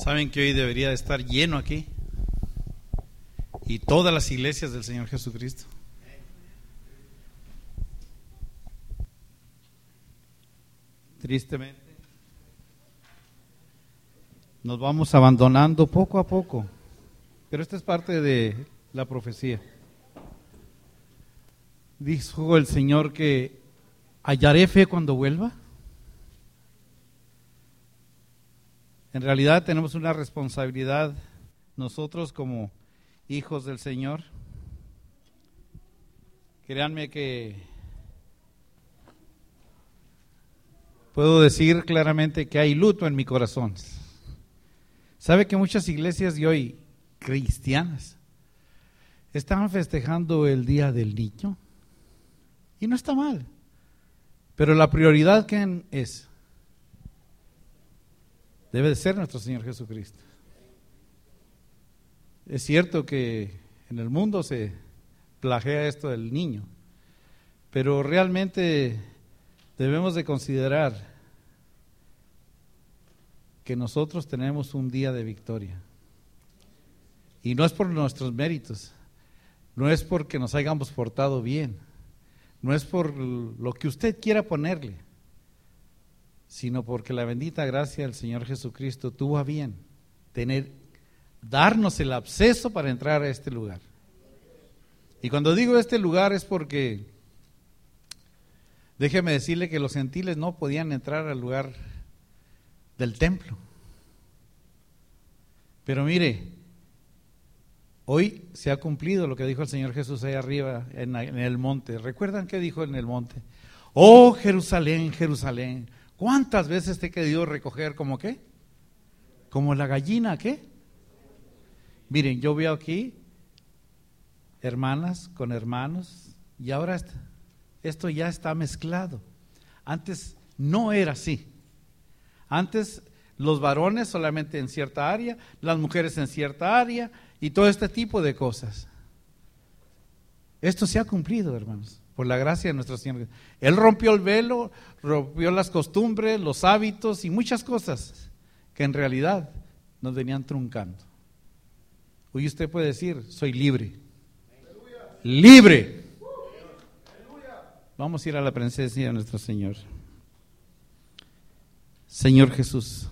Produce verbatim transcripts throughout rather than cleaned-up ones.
Saben que hoy debería de estar lleno aquí y todas las iglesias del Señor Jesucristo. Tristemente nos vamos abandonando poco a poco, pero esta es parte de la profecía. Dijo el Señor que hallaré fe cuando vuelva. En realidad tenemos una responsabilidad nosotros como hijos del Señor. Créanme que puedo decir claramente que hay luto en mi corazón. ¿Sabe que muchas iglesias de hoy, cristianas, están festejando el Día del Niño? Y no está mal, pero la prioridad, ¿quién es? Debe de ser nuestro Señor Jesucristo. Es cierto que en el mundo se plagia esto del niño, pero realmente debemos de considerar que nosotros tenemos un día de victoria. Y no es por nuestros méritos, no es porque nos hayamos portado bien, no es por lo que usted quiera ponerle, sino porque la bendita gracia del Señor Jesucristo tuvo a bien tener, darnos el acceso para entrar a este lugar. Y cuando digo este lugar es porque, déjeme decirle que los gentiles no podían entrar al lugar del templo. Pero mire, hoy se ha cumplido lo que dijo el Señor Jesús ahí arriba en, en el monte. ¿Recuerdan qué dijo en el monte? Oh Jerusalén, Jerusalén, ¿cuántas veces te he querido recoger como qué? Como la gallina, ¿qué? Miren, yo veo aquí hermanas con hermanos y ahora esto, esto ya está mezclado. Antes no era así. Antes los varones solamente en cierta área, las mujeres en cierta área y todo este tipo de cosas. Esto se ha cumplido, hermanos, por la gracia de nuestro Señor. Él rompió el velo, rompió las costumbres, los hábitos y muchas cosas que en realidad nos venían truncando. Hoy usted puede decir, soy libre. ¡Aleluya! ¡Libre! ¡Aleluya! Vamos a ir a la presencia de nuestro Señor. Señor Jesús,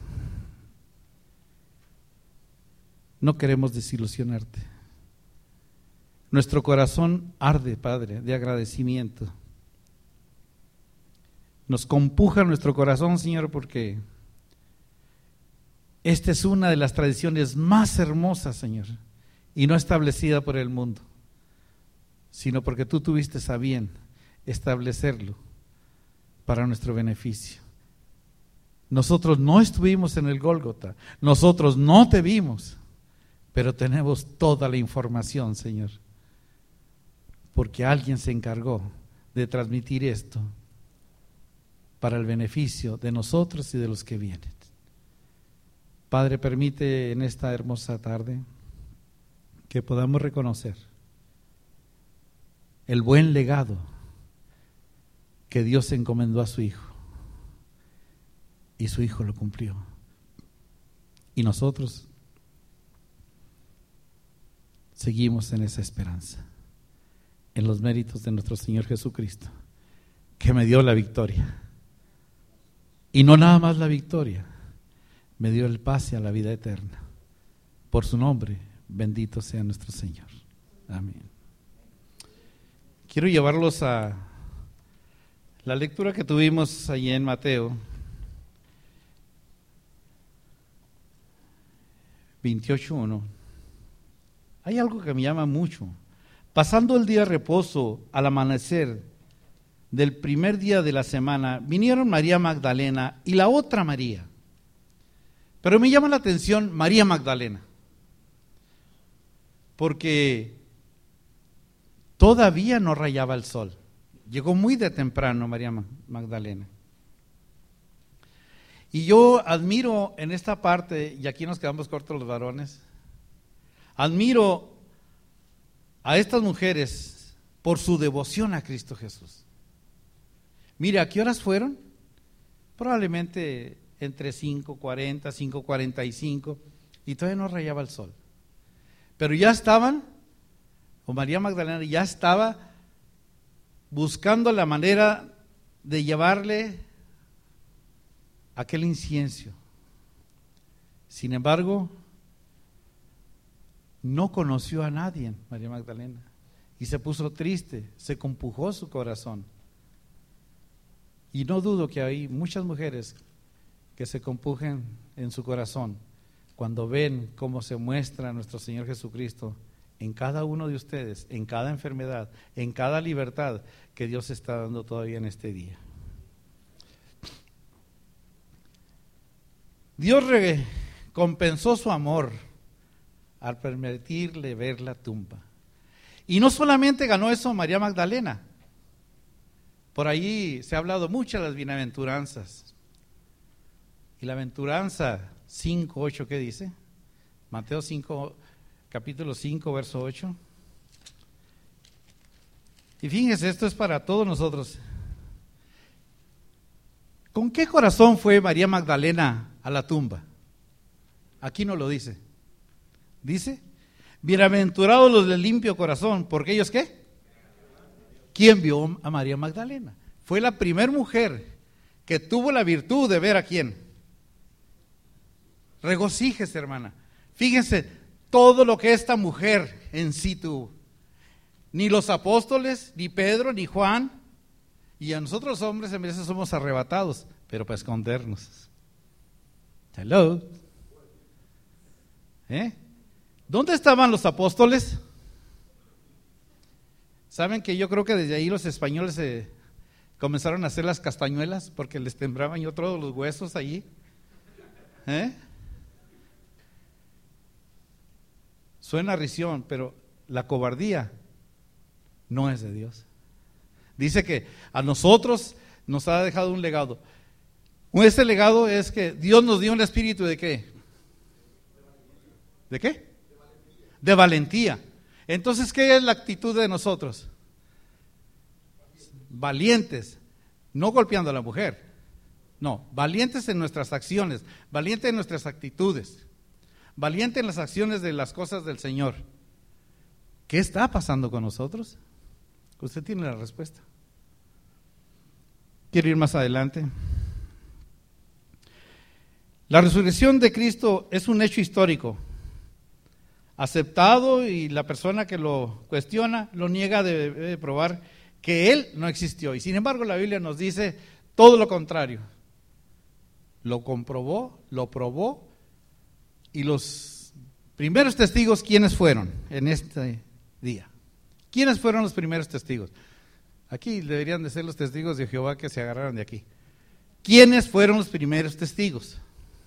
no queremos desilusionarte. Nuestro corazón arde, Padre, de agradecimiento. Nos compuja nuestro corazón, Señor, porque esta es una de las tradiciones más hermosas, Señor, y no establecida por el mundo, sino porque tú tuviste a bien establecerlo para nuestro beneficio. Nosotros no estuvimos en el Gólgota, nosotros no te vimos, pero tenemos toda la información, Señor, porque alguien se encargó de transmitir esto para el beneficio de nosotros y de los que vienen. Padre, permite en esta hermosa tarde que podamos reconocer el buen legado que Dios encomendó a su Hijo, y su Hijo lo cumplió. Y nosotros seguimos en esa esperanza, en los méritos de nuestro Señor Jesucristo, que me dio la victoria. Y no nada más la victoria, me dio el pase a la vida eterna. Por su nombre, bendito sea nuestro Señor. Amén. Quiero llevarlos a la lectura que tuvimos allí en Mateo veintiocho uno. Hay algo que me llama mucho. Pasando el día de reposo, al amanecer del primer día de la semana, vinieron María Magdalena y la otra María. Pero me llama la atención María Magdalena, porque todavía no rayaba el sol. Llegó muy de temprano María Magdalena. Y yo admiro en esta parte, y aquí nos quedamos cortos los varones, admiro a estas mujeres por su devoción a Cristo Jesús. Mire, ¿a qué horas fueron? Probablemente entre cinco cuarenta, cinco cuarenta y cinco. y todavía no rayaba el sol. Pero ya estaban, o María Magdalena ya estaba buscando la manera de llevarle aquel incienso. Sin embargo, no conoció a nadie, María Magdalena, y se puso triste, se compujó su corazón. Y no dudo que hay muchas mujeres que se compujen en su corazón cuando ven cómo se muestra nuestro Señor Jesucristo en cada uno de ustedes, en cada enfermedad, en cada libertad que Dios está dando todavía en este día. Dios recompensó su amor al permitirle ver la tumba. Y no solamente ganó eso María Magdalena. Por ahí se ha hablado mucho de las bienaventuranzas. Y la aventuranza cinco, ocho, ¿qué dice? Mateo cinco, capítulo cinco, verso ocho. Y fíjense, esto es para todos nosotros. ¿Con qué corazón fue María Magdalena a la tumba? Aquí no lo dice. Dice, bienaventurados los de limpio corazón, porque ellos ¿qué? ¿Quién vio a María Magdalena? Fue la primera mujer que tuvo la virtud de ver a quién. Regocíjese, hermana. Fíjense todo lo que esta mujer en sí tuvo. Ni los apóstoles, ni Pedro, ni Juan. Y a nosotros los hombres a veces somos arrebatados, pero para escondernos. Hello. ¿Eh? ¿Dónde estaban los apóstoles? ¿Saben que yo creo que desde ahí los españoles eh, comenzaron a hacer las castañuelas porque les temblaban yo todos los huesos allí? ¿Eh? Suena risión, pero la cobardía no es de Dios. Dice que a nosotros nos ha dejado un legado. Ese legado es que Dios nos dio un espíritu de ¿qué? ¿De qué? De valentía. Entonces, ¿qué es la actitud de nosotros? Valientes, no golpeando a la mujer. No, valientes en nuestras acciones, valientes en nuestras actitudes, valientes en las acciones de las cosas del Señor. ¿Qué está pasando con nosotros? Usted tiene la respuesta. Quiero ir más adelante. La resurrección de Cristo es un hecho histórico, aceptado, y la persona que lo cuestiona lo niega, de probar que Él no existió. Y sin embargo la Biblia nos dice todo lo contrario. Lo comprobó, lo probó, y los primeros testigos, ¿quiénes fueron en este día? ¿Quiénes fueron los primeros testigos? Aquí deberían de ser los testigos de Jehová que se agarraron de aquí. ¿Quiénes fueron los primeros testigos?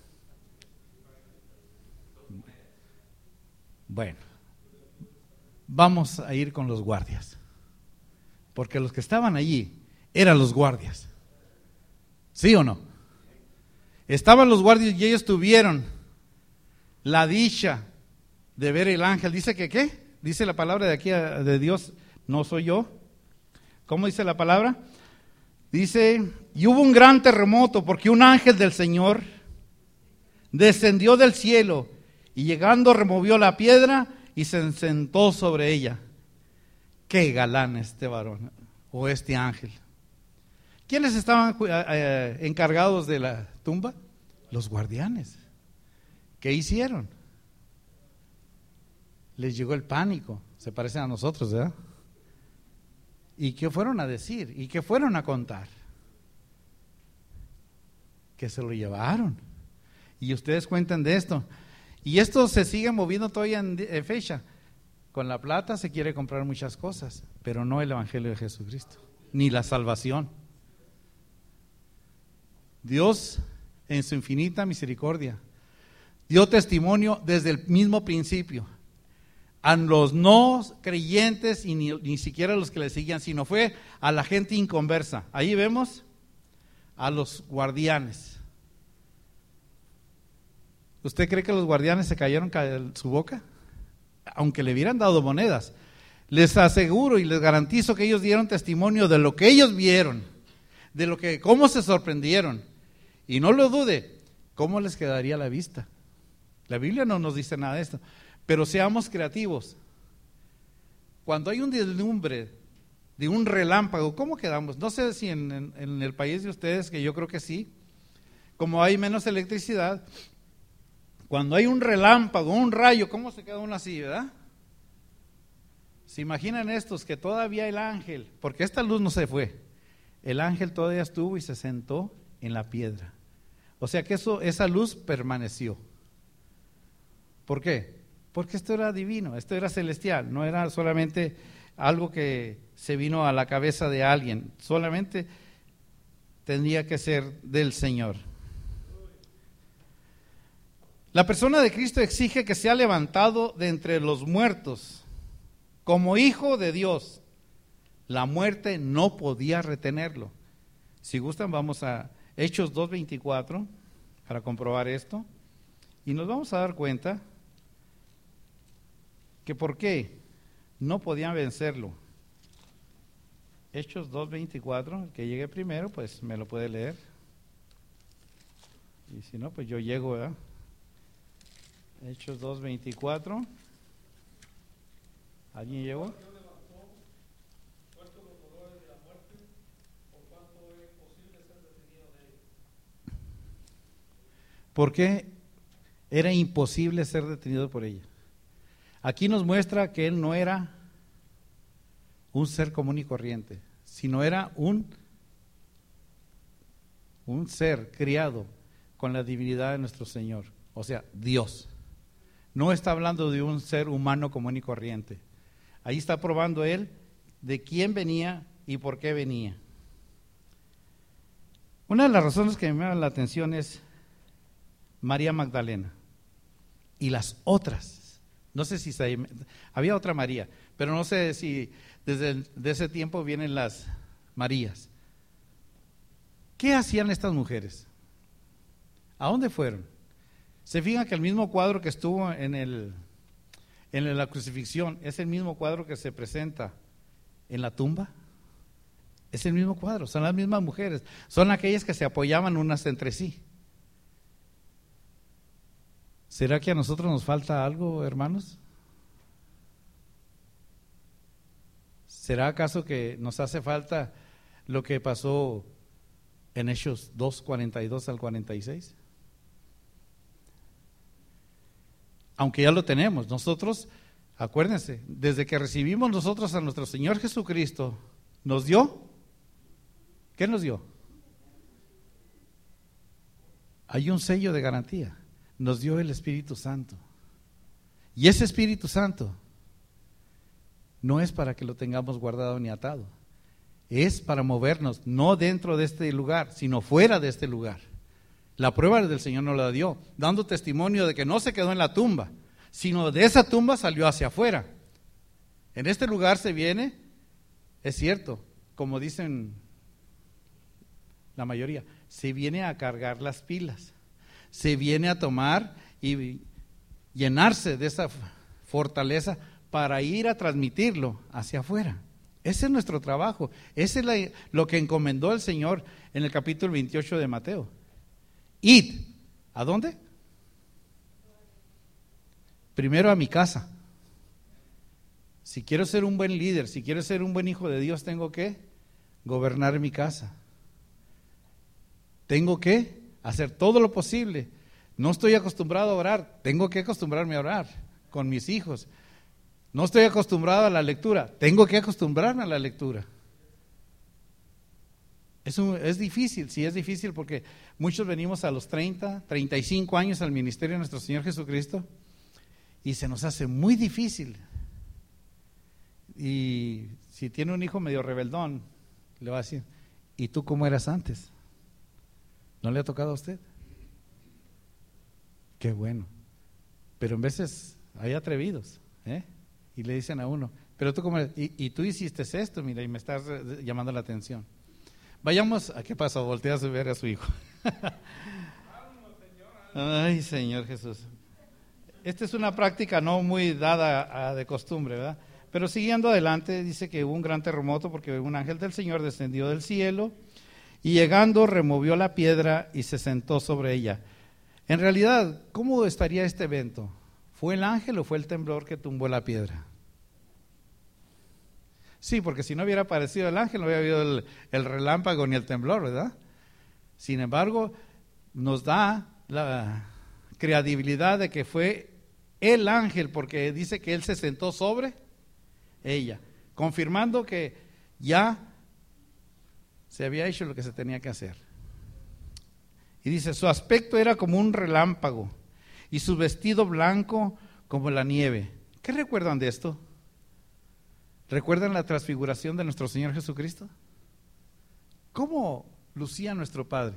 Bueno, vamos a ir con los guardias, porque los que estaban allí eran los guardias. ¿Sí o no? Estaban los guardias y ellos tuvieron la dicha de ver el ángel. Dice que ¿qué? Dice la palabra de aquí de Dios, no soy yo. ¿Cómo dice la palabra? Dice, y hubo un gran terremoto porque un ángel del Señor descendió del cielo y llegando removió la piedra y se sentó sobre ella. Qué galán este varón o este ángel. ¿Quiénes estaban eh, encargados de la tumba? Los guardianes. ¿Qué hicieron? Les llegó el pánico. Se parecen a nosotros, ¿verdad? ¿Y qué fueron a decir? ¿Y qué fueron a contar? Que se lo llevaron. Y ustedes cuentan de esto. Y esto se sigue moviendo todavía en, en fecha. Con la plata se quiere comprar muchas cosas, pero no el Evangelio de Jesucristo, ni la salvación. Dios, en su infinita misericordia, dio testimonio desde el mismo principio a los no creyentes y ni, ni siquiera a los que le seguían, sino fue a la gente inconversa. Ahí vemos a los guardianes. ¿Usted cree que los guardianes se cayeron en su boca? Aunque le hubieran dado monedas. Les aseguro y les garantizo que ellos dieron testimonio de lo que ellos vieron, de lo que, cómo se sorprendieron. Y no lo dude, ¿cómo les quedaría la vista? La Biblia no nos dice nada de esto, pero seamos creativos. Cuando hay un deslumbre de un relámpago, ¿cómo quedamos? No sé si en, en, en el país de ustedes, que yo creo que sí, como hay menos electricidad, cuando hay un relámpago, un rayo, ¿cómo se queda uno así, verdad? ¿Se imaginan estos que todavía el ángel, porque esta luz no se fue, el ángel todavía estuvo y se sentó en la piedra? O sea que eso, esa luz permaneció. ¿Por qué? Porque esto era divino, esto era celestial, no era solamente algo que se vino a la cabeza de alguien, solamente tendría que ser del Señor. La persona de Cristo exige que sea levantado de entre los muertos como hijo de Dios. La muerte no podía retenerlo. Si gustan, vamos a Hechos dos veinticuatro para comprobar esto y nos vamos a dar cuenta que por qué no podían vencerlo. Hechos dos veinticuatro, el que llegue primero, pues me lo puede leer. Y si no, pues yo llego, ¿verdad? Hechos dos veinticuatro. ¿Alguien llegó? ¿Por qué era imposible ser detenido por ella? Aquí nos muestra que él no era un ser común y corriente, sino era un, un ser criado con la divinidad de nuestro Señor, o sea, Dios. No está hablando de un ser humano común y corriente. Ahí está probando él de quién venía y por qué venía. Una de las razones que me llama la atención es María Magdalena y las otras. No sé si se, había otra María, pero no sé si desde el, de ese tiempo vienen las Marías. ¿Qué hacían estas mujeres? ¿A dónde fueron? Se fijan que el mismo cuadro que estuvo en, el, en la crucifixión es el mismo cuadro que se presenta en la tumba. Es el mismo cuadro, son las mismas mujeres, son aquellas que se apoyaban unas entre sí. ¿Será que a nosotros nos falta algo, hermanos? ¿Será acaso que nos hace falta lo que pasó en Hechos dos, cuarenta y dos al cuarenta y seis? Aunque ya lo tenemos, nosotros, acuérdense, desde que recibimos nosotros a nuestro Señor Jesucristo, nos dio, ¿qué nos dio? Hay un sello de garantía. Nos dio el Espíritu Santo. Y ese Espíritu Santo no es para que lo tengamos guardado ni atado. Es para movernos, no dentro de este lugar, sino fuera de este lugar. La prueba del Señor nos la dio, dando testimonio de que no se quedó en la tumba, sino de esa tumba salió hacia afuera. En este lugar se viene, es cierto, como dicen la mayoría, se viene a cargar las pilas. Se viene a tomar y llenarse de esa fortaleza para ir a transmitirlo hacia afuera. Ese es nuestro trabajo, ese es la, lo que encomendó el Señor en el capítulo veintiocho de Mateo. Id, ¿a dónde? Primero a mi casa. Si quiero ser un buen líder, si quiero ser un buen hijo de Dios, tengo que gobernar mi casa. Tengo que hacer todo lo posible. No estoy acostumbrado a orar, tengo que acostumbrarme a orar con mis hijos. No estoy acostumbrado a la lectura, tengo que acostumbrarme a la lectura. Es, un, es difícil, sí es difícil porque muchos venimos a los treinta, treinta y cinco años al ministerio de nuestro Señor Jesucristo y se nos hace muy difícil. Y si tiene un hijo medio rebeldón, le va a decir, ¿y tú cómo eras antes? ¿No le ha tocado a usted? Qué bueno. Pero en veces hay atrevidos, ¿eh? Y le dicen a uno, pero tú cómo eres? Y, y tú hiciste esto, mira, y me estás llamando la atención. Vayamos, ¿a qué pasa? Voltea a ver a su hijo. Ay, Señor Jesús. Esta es una práctica no muy dada a, de costumbre, ¿verdad? Pero siguiendo adelante, dice que hubo un gran terremoto porque un ángel del Señor descendió del cielo y llegando removió la piedra y se sentó sobre ella. En realidad, ¿cómo estaría este evento? ¿Fue el ángel o fue el temblor que tumbó la piedra? Sí, porque si no hubiera aparecido el ángel, no hubiera habido el, el relámpago ni el temblor, ¿verdad? Sin embargo, nos da la credibilidad de que fue el ángel, porque dice que él se sentó sobre ella, confirmando que ya se había hecho lo que se tenía que hacer. Y dice, su aspecto era como un relámpago y su vestido blanco como la nieve. ¿Qué recuerdan de esto? ¿Recuerdan la transfiguración de nuestro Señor Jesucristo? ¿Cómo lucía nuestro Padre?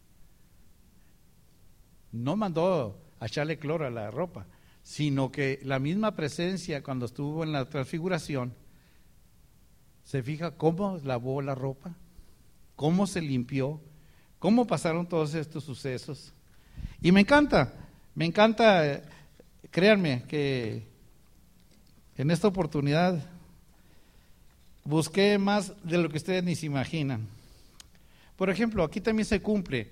No mandó a echarle cloro a la ropa, sino que la misma presencia cuando estuvo en la transfiguración, se fija cómo lavó la ropa, cómo se limpió, cómo pasaron todos estos sucesos. Y me encanta, me encanta, créanme que en esta oportunidad busqué más de lo que ustedes ni se imaginan. Por ejemplo, aquí también se cumple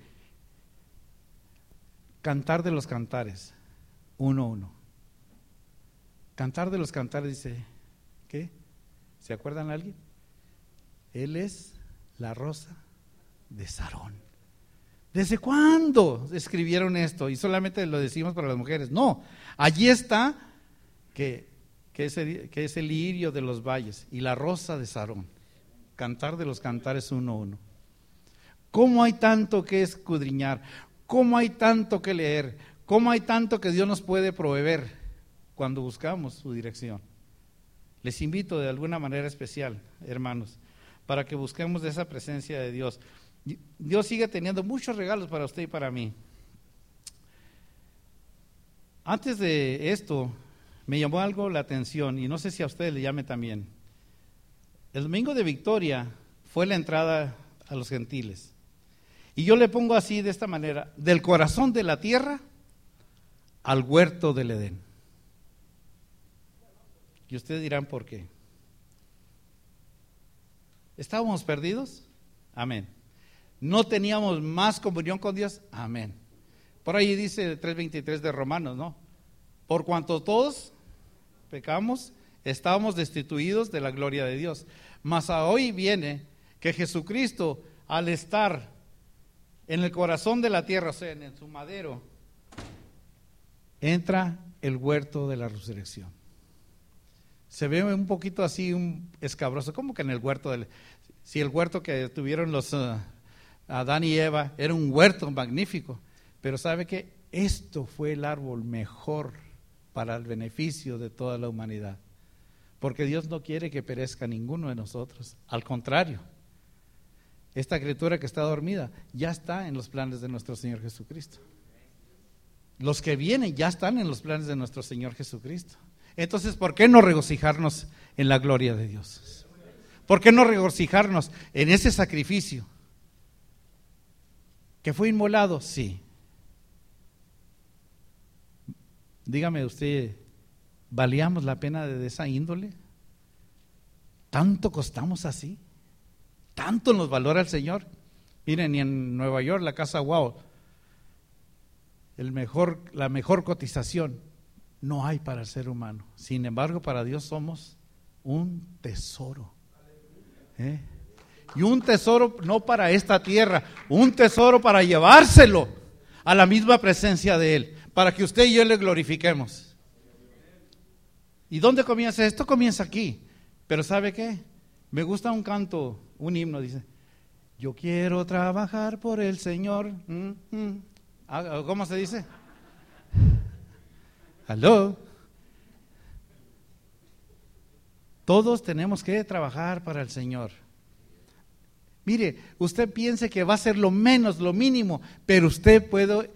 Cantar de los Cantares, uno uno. Cantar de los Cantares dice, ¿qué? ¿Se acuerdan de alguien? Él es la rosa de Sarón. ¿Desde cuándo escribieron esto? Y solamente lo decimos para las mujeres. No, allí está que, que, es el, que es el lirio de los valles y la rosa de Sarón. Cantar de los Cantares uno uno. ¿Cómo hay tanto que escudriñar? ¿Cómo hay tanto que leer? ¿Cómo hay tanto que Dios nos puede proveer cuando buscamos su dirección? Les invito de alguna manera especial, hermanos, para que busquemos de esa presencia de Dios. Dios sigue teniendo muchos regalos para usted y para mí. Antes de esto, me llamó algo la atención, y no sé si a usted le llame también. El domingo de Victoria fue la entrada a los gentiles. Y yo le pongo así, de esta manera, del corazón de la tierra al huerto del Edén. Y ustedes dirán, ¿por qué? ¿Estábamos perdidos? Amén. ¿No teníamos más comunión con Dios? Amén. Por ahí dice tres veintitrés de Romanos, ¿no? Por cuanto todos pecamos, estábamos destituidos de la gloria de Dios. Mas a hoy viene que Jesucristo, al estar en el corazón de la tierra, o sea, en su madero, entra el huerto de la resurrección. Se ve un poquito así, un escabroso, como que en el huerto del, si el huerto que tuvieron los uh, Adán y Eva era un huerto magnífico, pero sabe que esto fue el árbol mejor para el beneficio de toda la humanidad, porque Dios no quiere que perezca ninguno de nosotros, al contrario. Esta criatura que está dormida ya está en los planes de nuestro Señor Jesucristo. Los que vienen ya están en los planes de nuestro Señor Jesucristo. Entonces, ¿por qué no regocijarnos en la gloria de Dios? ¿Por qué no regocijarnos en ese sacrificio que fue inmolado? Sí. Dígame usted, ¿valíamos la pena de esa índole? ¿Tanto costamos así? ¿Tanto nos valora el Señor? Miren, y en Nueva York, la casa Wow, el mejor, la mejor cotización no hay para el ser humano. Sin embargo, para Dios somos un tesoro. ¿Eh? Y un tesoro no para esta tierra, un tesoro para llevárselo a la misma presencia de Él, para que usted y yo le glorifiquemos. ¿Y dónde comienza? Esto comienza aquí. Pero ¿sabe qué? Me gusta un canto, un himno, dice, yo quiero trabajar por el Señor. Mm, mm. ¿Cómo se dice? ¿Aló? Todos tenemos que trabajar para el Señor. Mire, usted piense que va a ser lo menos, lo mínimo, pero usted puede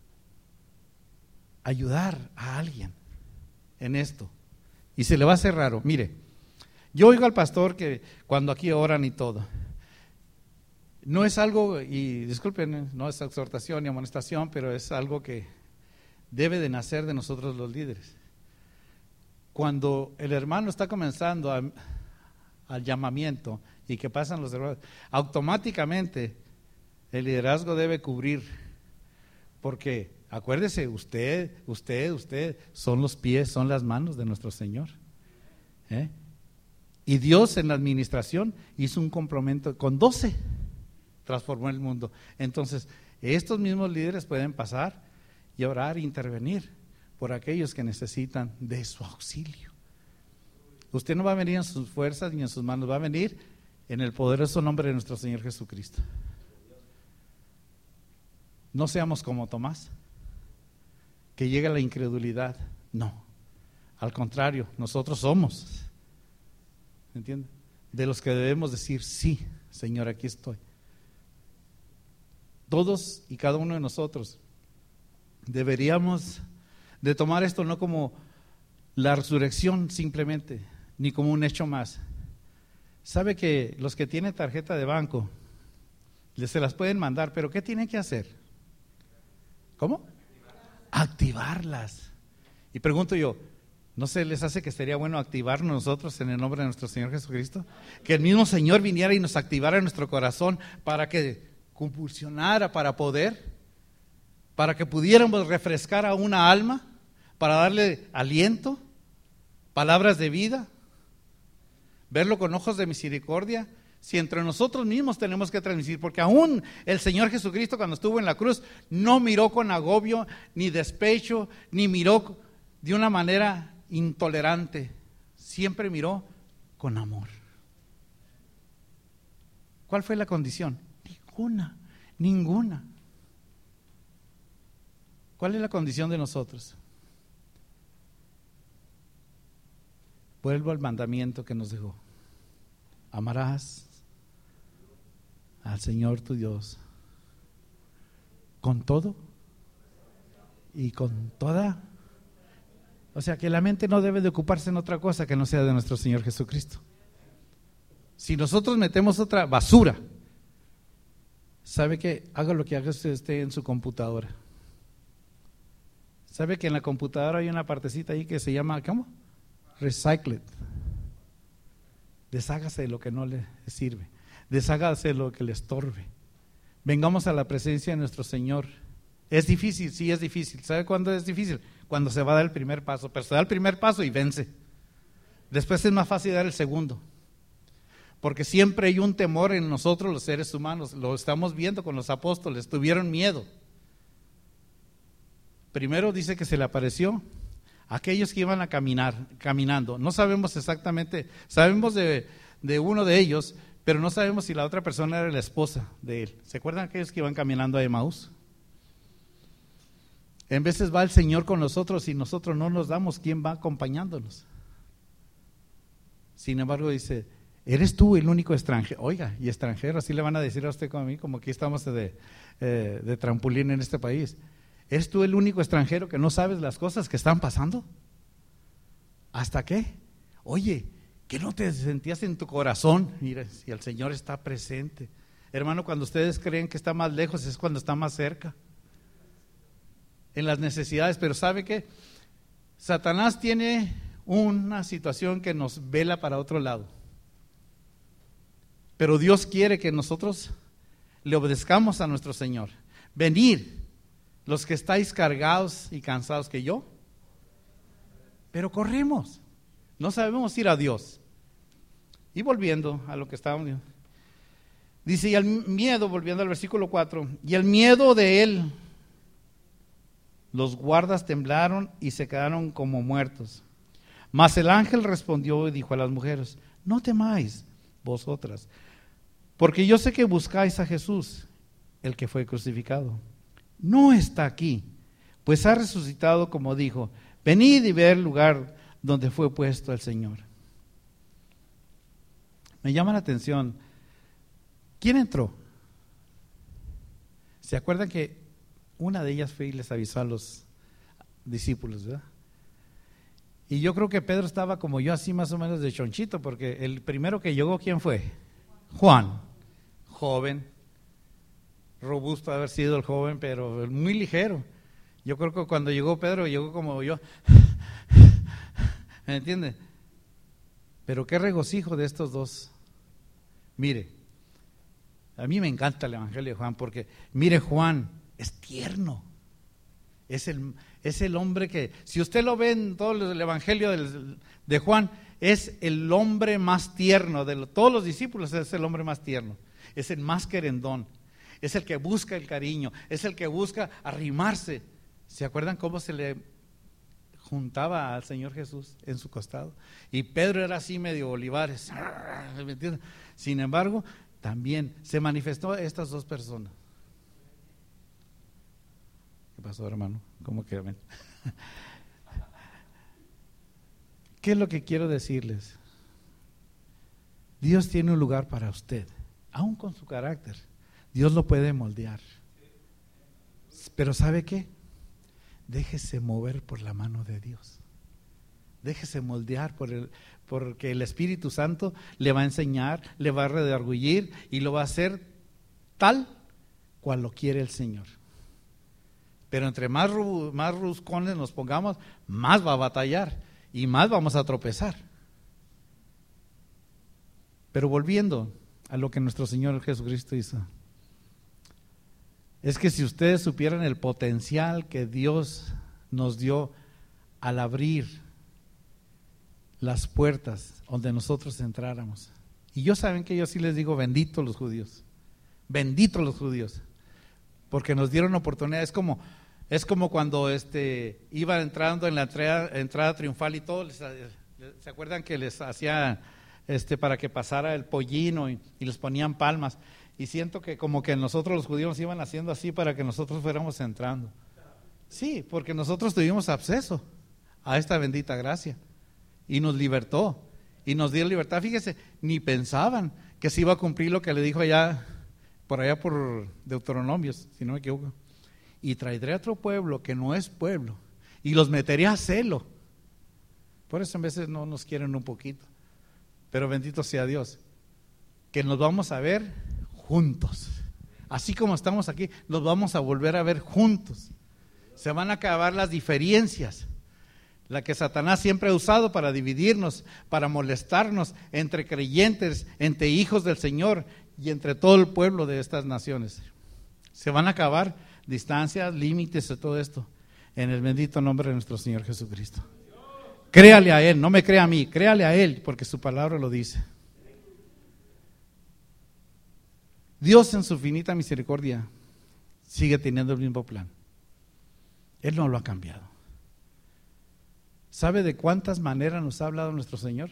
ayudar a alguien en esto. Y se le va a hacer raro. Mire, yo oigo al pastor que cuando aquí oran y todo, no es algo, y disculpen, no es exhortación ni amonestación, pero es algo que debe de nacer de nosotros los líderes. Cuando el hermano está comenzando a, al llamamiento y que pasan los hermanos, automáticamente el liderazgo debe cubrir, porque Acuérdese, usted, usted, usted, son los pies, son las manos de nuestro Señor. ¿Eh? Y Dios en la administración hizo un compromiso con doce, transformó el mundo. Entonces, estos mismos líderes pueden pasar y orar e intervenir por aquellos que necesitan de su auxilio. Usted no va a venir en sus fuerzas ni en sus manos, va a venir en el poderoso nombre de nuestro Señor Jesucristo. No seamos como Tomás, que llega la incredulidad. No, al contrario, nosotros somos, ¿entiende? De los que debemos decir, sí, Señor, aquí estoy. Todos y cada uno de nosotros deberíamos de tomar esto no como la resurrección simplemente, ni como un hecho más. Sabe que los que tienen tarjeta de banco, les se las pueden mandar, pero ¿qué tienen que hacer? ¿Cómo? Activarlas. Y pregunto yo, ¿no se les hace que sería bueno activarnos nosotros en el nombre de nuestro Señor Jesucristo? Que el mismo Señor viniera y nos activara en nuestro corazón para que convulsionara, para poder, para que pudiéramos refrescar a una alma, para darle aliento, palabras de vida, verlo con ojos de misericordia. Si entre nosotros mismos tenemos que transmitir, porque aún el Señor Jesucristo cuando estuvo en la cruz no miró con agobio, ni despecho, ni miró de una manera intolerante, siempre miró con amor. ¿Cuál fue la condición? Ninguna, ninguna. ¿Cuál es la condición de nosotros? Vuelvo al mandamiento que nos dejó. Amarás al Señor tu Dios con todo y con toda. O sea que la mente no debe de ocuparse en otra cosa que no sea de nuestro Señor Jesucristo. Si nosotros metemos otra basura, ¿sabe qué? Haga lo que haga usted esté en su computadora. ¿Sabe que en la computadora hay una partecita ahí que se llama, ¿cómo? Recycle it. Deshágase de lo que no le sirve. Deshágase de lo que le estorbe. Vengamos a la presencia de nuestro Señor. Es difícil, sí es difícil. ¿Sabe cuándo es difícil? Cuando se va a dar el primer paso. Pero se da el primer paso y vence. Después es más fácil dar el segundo. Porque siempre hay un temor en nosotros los seres humanos. Lo estamos viendo con los apóstoles. Tuvieron miedo. Primero dice que se le apareció a aquellos que iban a caminar, caminando. No sabemos exactamente, sabemos de, de uno de ellos, pero no sabemos si la otra persona era la esposa de él. ¿Se acuerdan aquellos que iban caminando a Emaús? En veces va el Señor con nosotros y nosotros no nos damos quién va acompañándonos. Sin embargo dice, ¿eres tú el único extranjero? Oiga, y extranjero, así le van a decir a usted como a mí, como aquí estamos de, eh, de trampolín en este país. ¿Eres tú el único extranjero que no sabes las cosas que están pasando? ¿Hasta qué? Oye, ¿qué no te sentías en tu corazón? Mira, si el Señor está presente. Hermano, cuando ustedes creen que está más lejos es cuando está más cerca. En las necesidades, pero ¿sabe qué? Satanás tiene una situación que nos vela para otro lado. Pero Dios quiere que nosotros le obedezcamos a nuestro Señor. Venid, los que estáis cargados y cansados que yo, pero corremos, no sabemos ir a Dios. Y volviendo a lo que estábamos viendo, dice, y el miedo, volviendo al versículo cuatro, y el miedo de él, los guardas temblaron y se quedaron como muertos. Mas el ángel respondió y dijo a las mujeres, no temáis vosotras, porque yo sé que buscáis a Jesús, el que fue crucificado. No está aquí, pues ha resucitado como dijo. Venid y ver el lugar donde fue puesto el Señor. Me llama la atención, ¿quién entró? ¿Se acuerdan que una de ellas fue y les avisó a los discípulos, verdad? Y yo creo que Pedro estaba como yo, así más o menos de chonchito, porque el primero que llegó, ¿quién fue? Juan, joven, robusto haber sido el joven, pero muy ligero. Yo creo que cuando llegó Pedro, llegó como yo, ¿me entiende? Pero qué regocijo de estos dos. Mire, a mí me encanta el Evangelio de Juan, porque mire, Juan es tierno, Es el, es el hombre que, si usted lo ve en todo el evangelio del, de Juan, es el hombre más tierno, de lo, todos los discípulos es el hombre más tierno, es el más querendón, es el que busca el cariño, es el que busca arrimarse. ¿Se acuerdan cómo se le juntaba al Señor Jesús en su costado? Y Pedro era así medio Olivares, ¿me entiendes? Sin embargo, también se manifestó estas dos personas. ¿Qué pasó, hermano? ¿Cómo que amén? ¿Qué es lo que quiero decirles? Dios tiene un lugar para usted, aún con su carácter. Dios lo puede moldear. Pero ¿sabe qué? Déjese mover por la mano de Dios. Déjese moldear por el, porque el Espíritu Santo le va a enseñar, le va a redargullir y lo va a hacer tal cual lo quiere el Señor. Pero entre más, más ruscones nos pongamos, más va a batallar y más vamos a tropezar. Pero volviendo a lo que nuestro Señor Jesucristo hizo, es que si ustedes supieran el potencial que Dios nos dio al abrir las puertas donde nosotros entráramos. Y yo saben que yo sí les digo, benditos los judíos, benditos los judíos, porque nos dieron oportunidad. Es como, es como cuando este, iban entrando en la entrada, entrada triunfal y todo, les, ¿se acuerdan que les hacía este, para que pasara el pollino y, y les ponían palmas? Y siento que como que nosotros los judíos nos iban haciendo así para que nosotros fuéramos entrando. Sí, porque nosotros tuvimos acceso a esta bendita gracia y nos libertó y nos dio libertad. Fíjese, ni pensaban que se iba a cumplir lo que le dijo allá, por allá por Deuteronomios, si no me equivoco. Y traeré a otro pueblo que no es pueblo y los meteré a celo. Por eso a veces no nos quieren un poquito, pero bendito sea Dios, que nos vamos a ver juntos. Así como estamos aquí, nos vamos a volver a ver juntos. Se van a acabar las diferencias, la que Satanás siempre ha usado para dividirnos, para molestarnos entre creyentes, entre hijos del Señor y entre todo el pueblo de estas naciones. Se van a acabar distancias, límites de todo esto, en el bendito nombre de nuestro Señor Jesucristo. Créale a Él, no me crea a mí, créale a Él, porque su palabra lo dice. Dios en su finita misericordia sigue teniendo el mismo plan. Él no lo ha cambiado. ¿Sabe de cuántas maneras nos ha hablado nuestro Señor?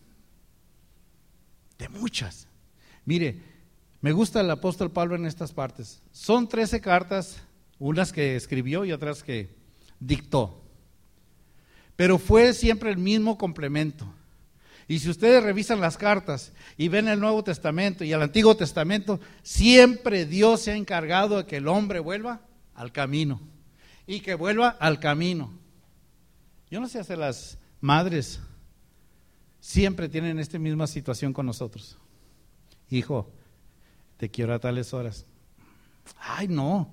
De muchas. Mire, me gusta el apóstol Pablo en estas partes. Son trece cartas, unas que escribió y otras que dictó. Pero fue siempre el mismo complemento. Y si ustedes revisan las cartas y ven el Nuevo Testamento y el Antiguo Testamento, siempre Dios se ha encargado de que el hombre vuelva al camino y que vuelva al camino. Yo no sé si las madres siempre tienen esta misma situación con nosotros. Hijo, te quiero a tales horas. Ay, no.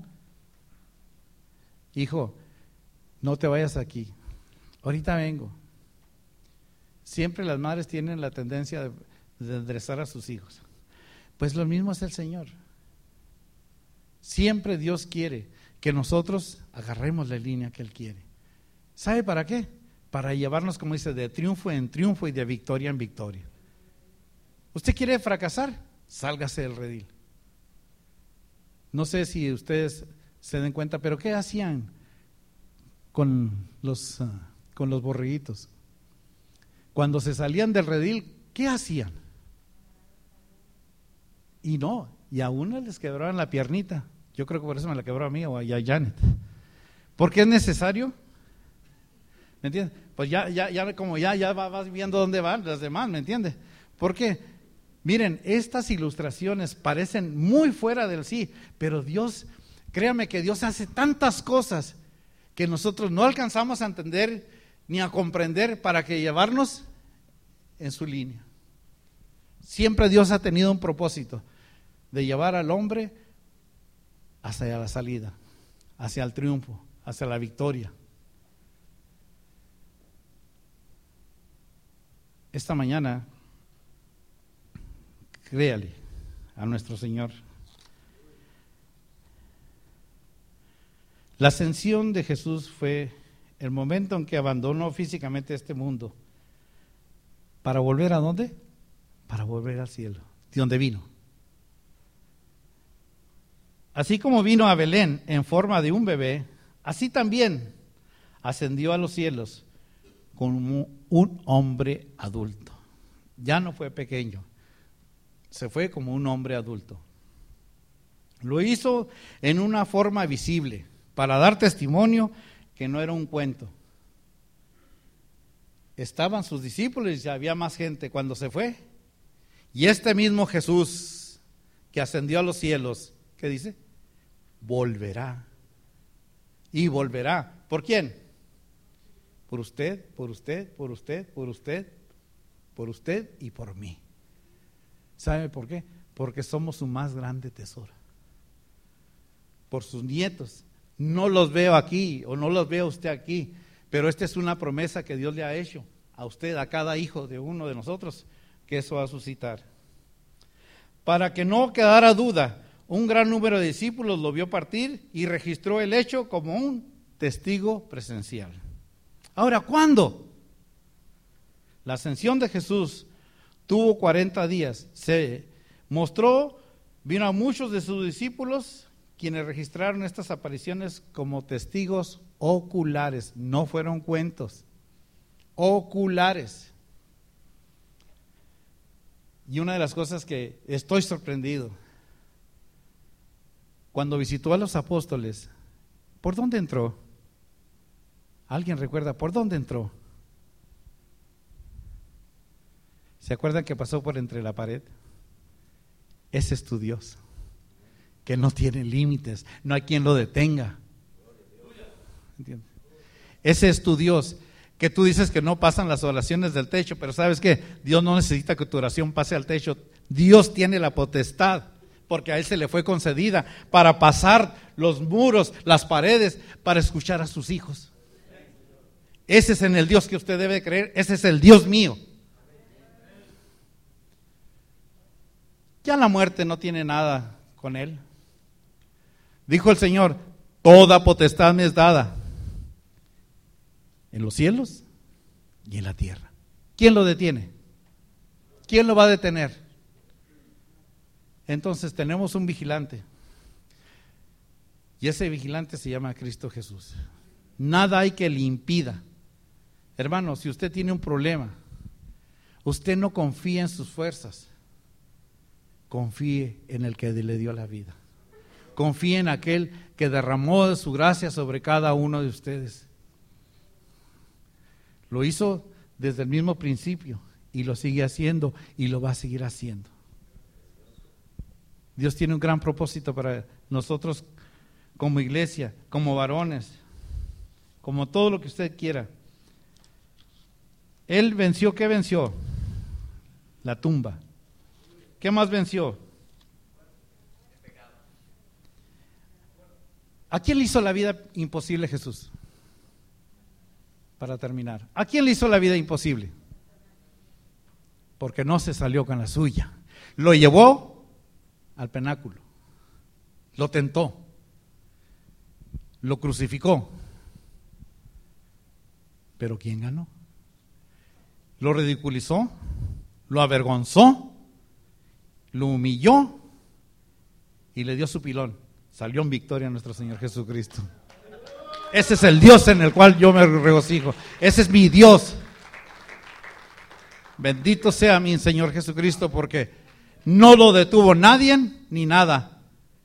Hijo, no te vayas aquí. Ahorita vengo. Siempre las madres tienen la tendencia de, de enderezar a sus hijos. Pues lo mismo es el Señor. Siempre Dios quiere que nosotros agarremos la línea que Él quiere. ¿Sabe para qué? Para llevarnos, como dice, de triunfo en triunfo y de victoria en victoria. ¿Usted quiere fracasar? Sálgase del redil. No sé si ustedes se den cuenta, pero ¿qué hacían con los, uh, con los borreguitos? Cuando se salían del redil, ¿qué hacían? Y no, y a uno les quebraban la piernita. Yo creo que por eso me la quebró a mí o a Janet. ¿Por qué es necesario? ¿Me entiendes? Pues ya, ya, ya como ya, ya vas viendo dónde van las demás, ¿me entiendes? ¿Por qué? Miren, estas ilustraciones parecen muy fuera del sí, pero Dios, créame que Dios hace tantas cosas que nosotros no alcanzamos a entender ni a comprender para que llevarnos en su línea. Siempre Dios ha tenido un propósito de llevar al hombre hacia la salida, hacia el triunfo, hacia la victoria. Esta mañana, créale a nuestro Señor. La ascensión de Jesús fue el momento en que abandonó físicamente este mundo. ¿Para volver a dónde? Para volver al cielo, de donde vino. Así como vino a Belén en forma de un bebé, así también ascendió a los cielos como un hombre adulto. Ya no fue pequeño, se fue como un hombre adulto. Lo hizo en una forma visible, para dar testimonio que no era un cuento. Estaban sus discípulos y ya había más gente cuando se fue. Y este mismo Jesús que ascendió a los cielos, ¿qué dice? Volverá. Y volverá. ¿Por quién? Por usted, por usted, por usted, por usted, por usted y por mí. ¿Sabe por qué? Porque somos su más grande tesoro. Por sus nietos. No los veo aquí o no los veo usted aquí, pero esta es una promesa que Dios le ha hecho a usted, a cada hijo de uno de nosotros, que eso va a suscitar. Para que no quedara duda, un gran número de discípulos lo vio partir y registró el hecho como un testigo presencial. Ahora, ¿cuándo? La ascensión de Jesús tuvo cuarenta días, se mostró, vino a muchos de sus discípulos, quienes registraron estas apariciones como testigos oculares, no fueron cuentos, oculares. Y una de las cosas que estoy sorprendido, cuando visitó a los apóstoles, ¿por dónde entró? ¿Alguien recuerda por dónde entró? ¿Se acuerdan que pasó por entre la pared? Ese es tu Dios, que no tiene límites, no hay quien lo detenga. ¿Entiendes? Ese es tu Dios, que tú dices que no pasan las oraciones del techo, pero ¿sabes qué? Dios no necesita que tu oración pase al techo. Dios tiene la potestad, porque a Él se le fue concedida para pasar los muros, las paredes, para escuchar a sus hijos. Ese es en el Dios que usted debe creer, ese es el Dios mío. Ya la muerte no tiene nada con Él. Dijo el Señor, toda potestad me es dada en los cielos y en la tierra. ¿Quién lo detiene? ¿Quién lo va a detener? Entonces tenemos un vigilante. Y ese vigilante se llama Cristo Jesús. Nada hay que le impida. Hermano, si usted tiene un problema, usted no confía en sus fuerzas. Confíe en el que le dio la vida. Confíe en aquel que derramó de su gracia sobre cada uno de ustedes. Lo hizo desde el mismo principio y lo sigue haciendo y lo va a seguir haciendo. Dios tiene un gran propósito para nosotros como iglesia, como varones, como todo lo que usted quiera. Él venció, ¿qué venció? La tumba. ¿Qué más venció? ¿A quién le hizo la vida imposible Jesús? Para terminar, ¿a quién le hizo la vida imposible? Porque no se salió con la suya. Lo llevó al penáculo, lo tentó, lo crucificó. Pero ¿quién ganó? Lo ridiculizó, lo avergonzó, lo humilló y le dio su pilón. Salió en victoria a nuestro Señor Jesucristo. Ese es el Dios en el cual yo me regocijo. Ese es mi Dios. Bendito sea mi Señor Jesucristo, porque no lo detuvo nadie ni nada.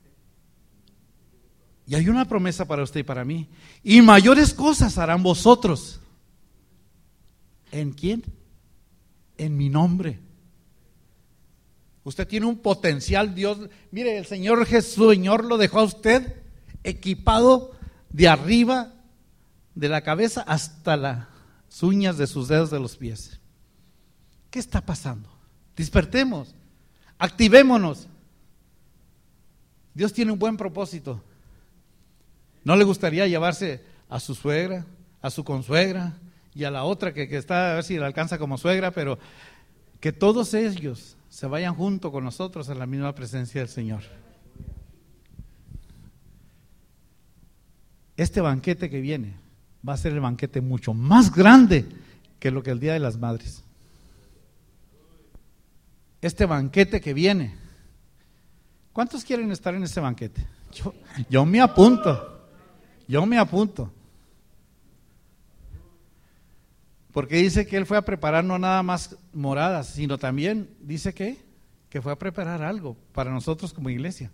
Y hay una promesa para usted y para mí. Y mayores cosas harán vosotros. ¿En quién? En mi nombre. Usted tiene un potencial, Dios. Mire, el Señor Jesús, Señor, lo dejó a usted equipado de arriba de la cabeza hasta las uñas de sus dedos de los pies. ¿Qué está pasando? Despertemos, activémonos. Dios tiene un buen propósito. ¿No le gustaría llevarse a su suegra, a su consuegra y a la otra que, que está, a ver si le alcanza como suegra, pero que todos ellos se vayan junto con nosotros en la misma presencia del Señor? este banquete que viene va a ser el banquete mucho más grande que lo que el Día de las Madres. Este banquete que viene, ¿cuántos quieren estar en ese banquete? Yo, yo me apunto, yo me apunto. Porque dice que Él fue a preparar no nada más moradas, sino también, dice que, que fue a preparar algo para nosotros como iglesia.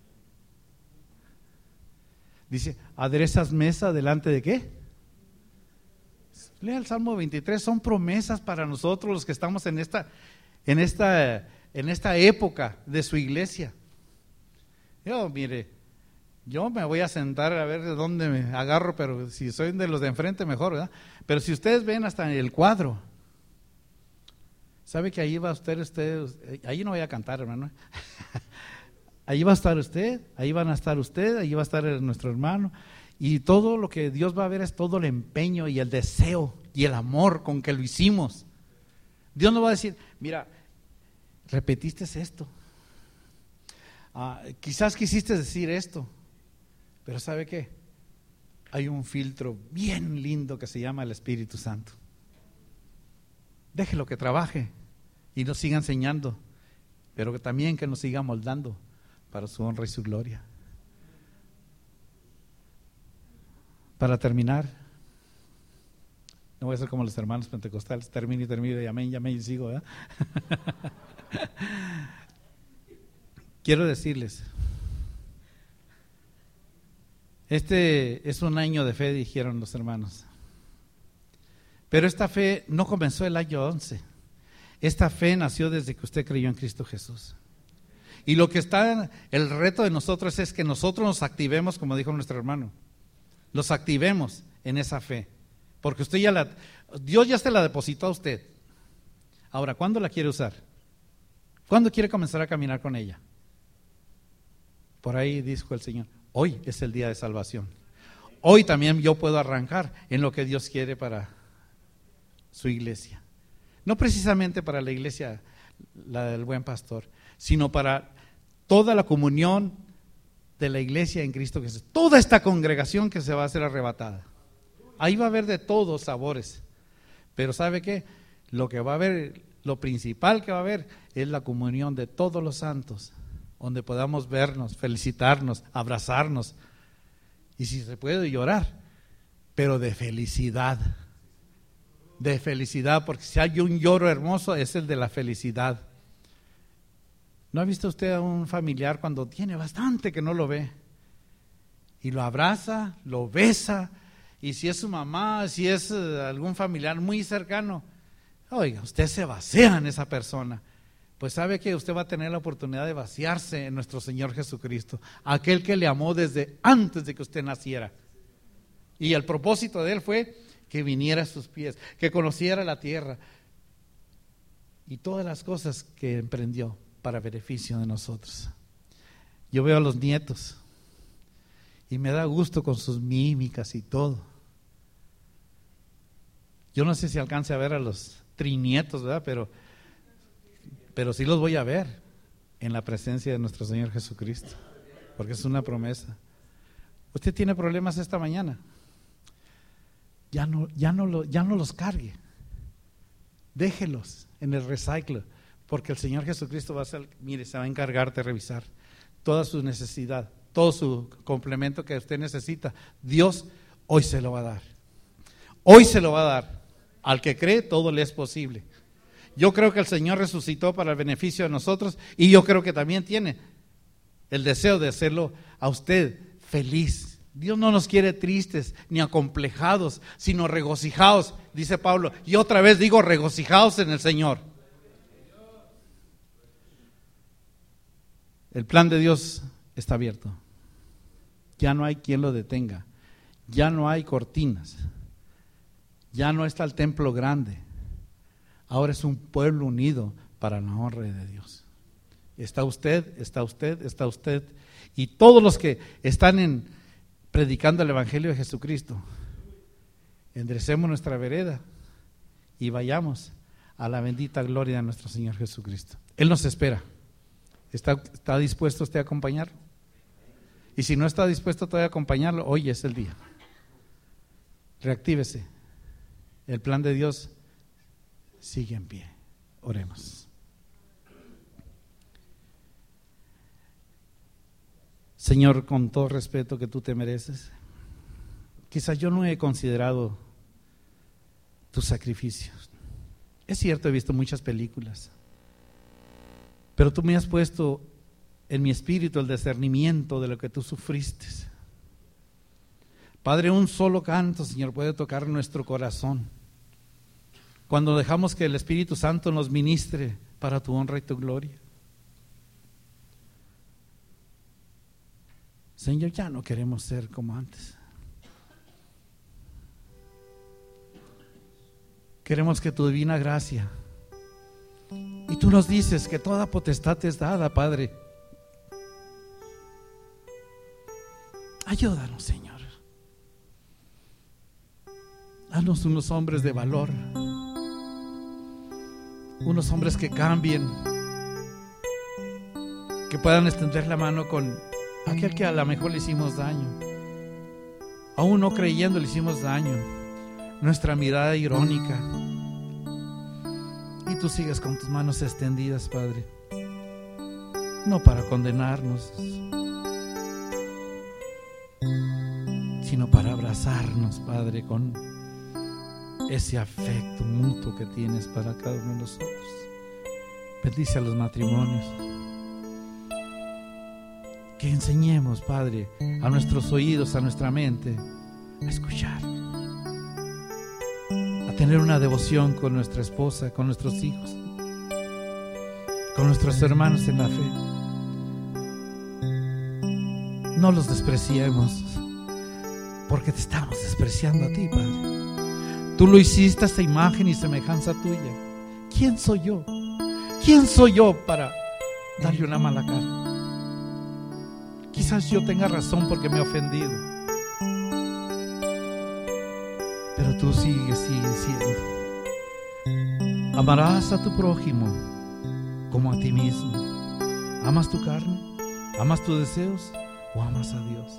Dice, aderezas mesa delante de ¿qué? Lea el Salmo veintitrés, son promesas para nosotros los que estamos en esta, en esta, en esta época de su iglesia. Yo, mire, yo me voy a sentar a ver de dónde me agarro, pero si soy de los de enfrente mejor, ¿verdad? Pero si ustedes ven hasta el cuadro, ¿sabe que ahí va usted, usted, ahí no voy a cantar, hermano? Ahí va a estar usted, ahí van a estar usted, ahí va a estar nuestro hermano, y todo lo que Dios va a ver es todo el empeño y el deseo y el amor con que lo hicimos. Dios no va a decir, mira, repetiste esto, ah, quizás quisiste decir esto, pero ¿sabe qué? Hay un filtro bien lindo que se llama el Espíritu Santo. Déjelo que trabaje y nos siga enseñando, pero que también que nos siga moldando para su honra y su gloria. Para terminar, no voy a ser como los hermanos pentecostales, termino y termino y amén, y amén y sigo, ¿verdad? Quiero decirles, este es un año de fe, dijeron los hermanos. Pero esta fe no comenzó el año once. Esta fe nació desde que usted creyó en Cristo Jesús. Y lo que está, el reto de nosotros es que nosotros nos activemos, como dijo nuestro hermano, los activemos en esa fe. Porque usted ya la, Dios ya se la depositó a usted. Ahora, ¿cuándo la quiere usar? ¿Cuándo quiere comenzar a caminar con ella? Por ahí dijo el Señor, hoy es el día de salvación. Hoy también yo puedo arrancar en lo que Dios quiere para su iglesia. No precisamente para la iglesia, la del buen pastor, sino para toda la comunión de la iglesia en Cristo Jesús. Toda esta congregación que se va a hacer arrebatada. Ahí va a haber de todos sabores. Pero ¿sabe qué? Lo que va a haber, lo principal que va a haber es la comunión de todos los santos, donde podamos vernos, felicitarnos, abrazarnos, y si se puede llorar, pero de felicidad, de felicidad, porque si hay un lloro hermoso es el de la felicidad. ¿No ha visto usted a un familiar cuando tiene bastante que no lo ve? Y lo abraza, lo besa, y si es su mamá, si es algún familiar muy cercano, oiga, usted se vacía en esa persona. Pues sabe que usted va a tener la oportunidad de vaciarse en nuestro Señor Jesucristo, aquel que le amó desde antes de que usted naciera. Y el propósito de Él fue que viniera a sus pies, que conociera la tierra y todas las cosas que emprendió para beneficio de nosotros. Yo veo a los nietos y me da gusto con sus mímicas y todo. Yo no sé si alcance a ver a los trinietos, ¿verdad? Pero Pero sí los voy a ver en la presencia de nuestro Señor Jesucristo, porque es una promesa. Usted tiene problemas esta mañana, ya no, ya no, lo, ya no los cargue, déjelos en el recycle, porque el Señor Jesucristo va a ser, mire, se va a encargar de revisar toda su necesidad, todo su complemento que usted necesita. Dios hoy se lo va a dar, hoy se lo va a dar. Al que cree, todo le es posible. Yo creo que el Señor resucitó para el beneficio de nosotros, y yo creo que también tiene el deseo de hacerlo a usted feliz. Dios no nos quiere tristes ni acomplejados, sino regocijados, dice Pablo. Y otra vez digo, regocijados en el Señor. El plan de Dios está abierto. Ya no hay quien lo detenga. Ya no hay cortinas. Ya no está el templo grande. Ahora es un pueblo unido para la honra de Dios. Está usted, está usted, está usted y todos los que están en, predicando el Evangelio de Jesucristo. Enderecemos nuestra vereda y vayamos a la bendita gloria de nuestro Señor Jesucristo. Él nos espera. ¿Está, está dispuesto usted a acompañarlo? Y si no está dispuesto todavía a acompañarlo, hoy es el día. reactívese. El plan de Dios sigue en pie. Oremos. Señor, con todo respeto que tú te mereces, quizás yo no he considerado tus sacrificios. Es cierto, he visto muchas películas, pero tú me has puesto en mi espíritu el discernimiento de lo que tú sufriste. Padre, un solo canto, Señor, puede tocar nuestro corazón cuando dejamos que el Espíritu Santo nos ministre para tu honra y tu gloria. Señor, ya no queremos ser como antes. Queremos que tu divina gracia, y tú nos dices que toda potestad te es dada, Padre. Ayúdanos, Señor. Haznos unos hombres de valor, unos hombres que cambien, que puedan extender la mano con aquel que a lo mejor le hicimos daño, aún no creyendo le hicimos daño, nuestra mirada irónica, y tú sigues con tus manos extendidas, Padre, no para condenarnos, sino para abrazarnos, Padre, con ese afecto mutuo que tienes para cada uno de nosotros. Bendice a los matrimonios. Que enseñemos, Padre, a nuestros oídos, a nuestra mente, a escuchar, a tener una devoción con nuestra esposa, con nuestros hijos, con nuestros hermanos en la fe. No los despreciemos, porque te estamos despreciando a ti, Padre. Tú lo hiciste a esta imagen y semejanza tuya. ¿Quién soy yo? ¿Quién soy yo para darle una mala cara? Quizás yo tenga razón porque me he ofendido, pero tú sigues, sigues siendo. Amarás a tu prójimo como a ti mismo. ¿Amas tu carne? ¿Amas tus deseos? ¿O amas a Dios?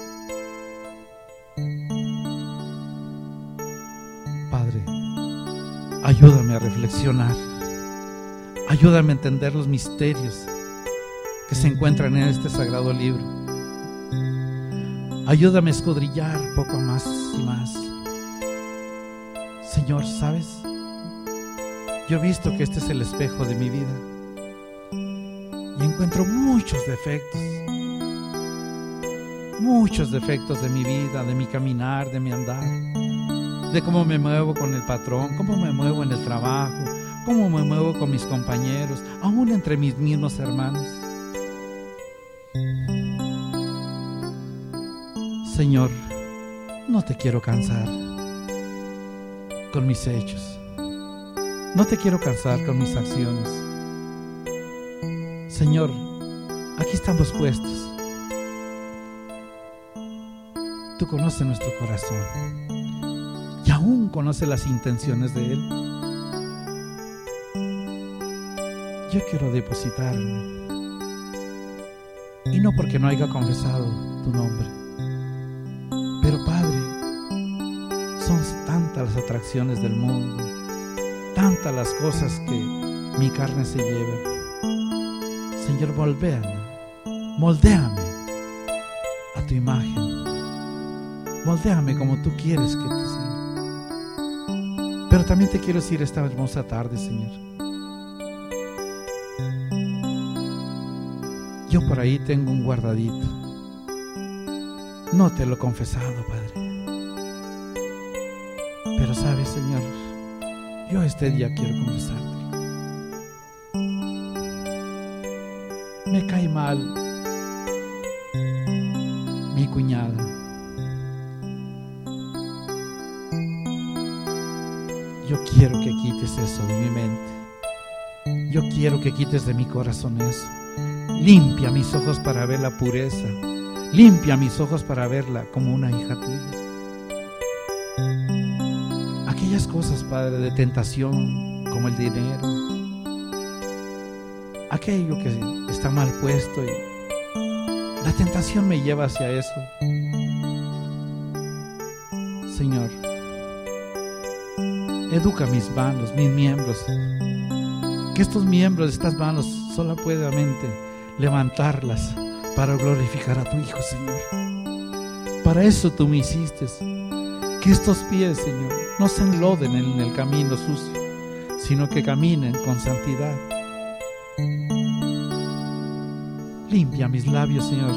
Padre, ayúdame a reflexionar. Ayúdame a entender los misterios que se encuentran en este sagrado libro. Ayúdame a escudriñar poco más y más. Señor, ¿sabes? Yo he visto que este es el espejo de mi vida y encuentro muchos defectos, muchos defectos de mi vida, de mi caminar, de mi andar, de cómo me muevo con el patrón, cómo me muevo en el trabajo, cómo me muevo con mis compañeros, aún entre mis mismos hermanos. Señor, no te quiero cansar con mis hechos, no te quiero cansar con mis acciones. Señor, aquí estamos puestos. Tú conoces nuestro corazón y aún conoces las intenciones de Él. Yo quiero depositarme, y no porque no haya confesado tu nombre, pero Padre, son tantas las atracciones del mundo, tantas las cosas que mi carne se lleva. Señor, moldéame, moldéame a tu imagen, moldéame como tú quieres que tú seas. Pero también te quiero decir esta hermosa tarde, Señor, yo por ahí tengo un guardadito. No te lo he confesado, Padre. Pero sabes, Señor, yo este día quiero confesarte. Me cae mal mi cuñada. Yo quiero que quites eso de mi mente. Yo quiero que quites de mi corazón eso. Limpia mis ojos para ver la pureza. Limpia mis ojos para verla como una hija tuya. Aquellas cosas, Padre, de tentación, como el dinero, aquello que está mal puesto, y la tentación me lleva hacia eso. Señor, Educa mis manos, mis miembros. Que estos miembros de estas manos solo puedamente levantarlas para glorificar a tu Hijo, Señor. Para eso tú me hiciste. Que estos pies, Señor, no se enloden en el camino sucio, sino que caminen con santidad. Limpia mis labios, Señor.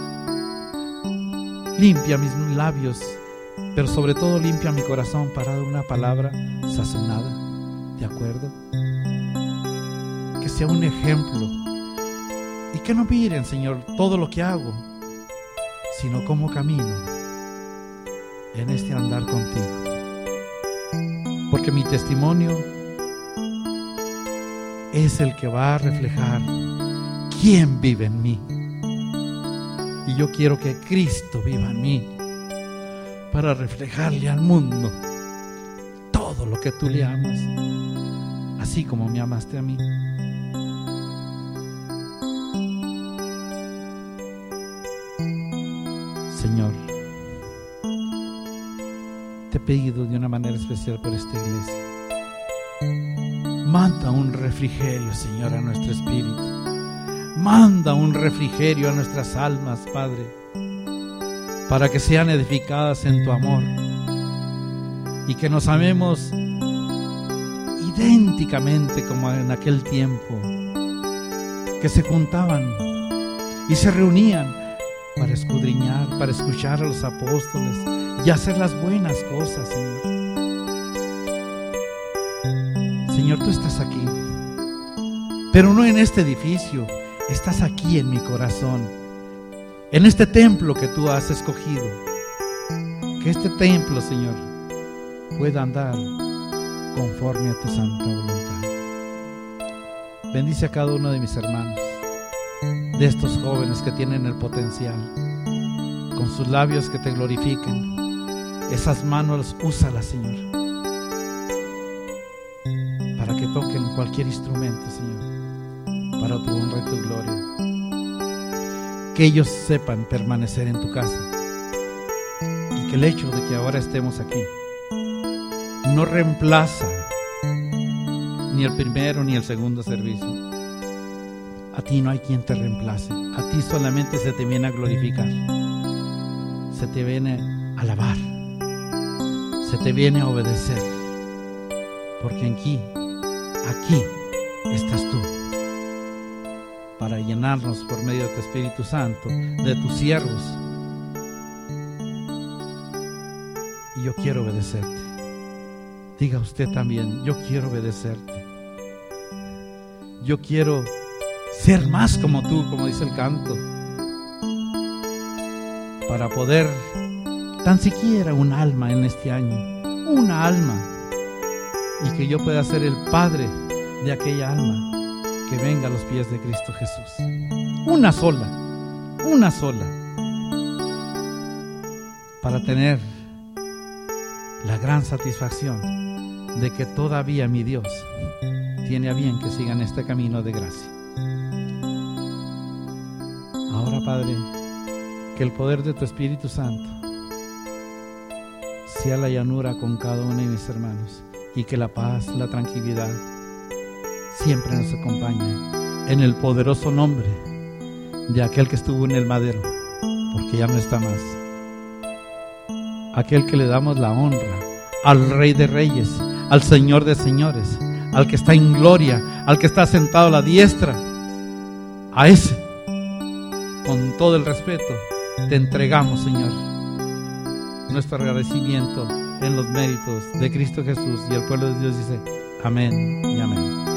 Limpia mis labios, pero sobre todo limpia mi corazón para dar una palabra sazonada, ¿de acuerdo? Que sea un ejemplo y que no miren, Señor, todo lo que hago, sino cómo camino en este andar contigo. Porque mi testimonio es el que va a reflejar quién vive en mí. Y yo quiero que Cristo viva en mí para reflejarle al mundo todo lo que tú le amas, así como me amaste a mí. Señor, te he pedido de una manera especial por esta iglesia. Manda un refrigerio, Señor, a nuestro espíritu. Manda un refrigerio a nuestras almas, Padre, para que sean edificadas en tu amor y que nos amemos idénticamente como en aquel tiempo, que se juntaban y se reunían para escudriñar, para escuchar a los apóstoles y hacer las buenas cosas, Señor. Señor, tú estás aquí, pero no en este edificio. Estás aquí en mi corazón, en este templo que tú has escogido. Que este templo, Señor, pueda andar conforme a tu santa voluntad. Bendice a cada uno de mis hermanos, de estos jóvenes que tienen el potencial, con sus labios que te glorifiquen. Esas manos, úsalas, Señor, para que toquen cualquier instrumento, Señor, para tu honra y tu gloria. Que ellos sepan permanecer en tu casa y que el hecho de que ahora estemos aquí no reemplaza ni el primero ni el segundo servicio. A ti no hay quien te reemplace. A ti solamente se te viene a glorificar, se te viene a alabar, se te viene a obedecer, porque aquí, aquí estás tú, para llenarnos por medio de tu Espíritu Santo, de tus siervos. Y yo quiero obedecerte. Diga usted también, yo quiero obedecerte. Yo quiero ser más como tú, como dice el canto, para poder tan siquiera un alma en este año, una alma, y que yo pueda ser el padre de aquella alma que venga a los pies de Cristo Jesús. Una sola, una sola, para tener la gran satisfacción de que todavía mi Dios tiene a bien que sigan este camino de gracia. Ahora, Padre, que el poder de tu Espíritu Santo sea la llanura con cada uno de mis hermanos, y que la paz, la tranquilidad siempre nos acompañe, en el poderoso nombre de aquel que estuvo en el madero, porque ya no está más, aquel que le damos la honra, al Rey de Reyes, al Señor de Señores, al que está en gloria, al que está sentado a la diestra. A ese, con todo el respeto, te entregamos, Señor, nuestro agradecimiento en los méritos de Cristo Jesús. Y el pueblo de Dios dice amén y amén.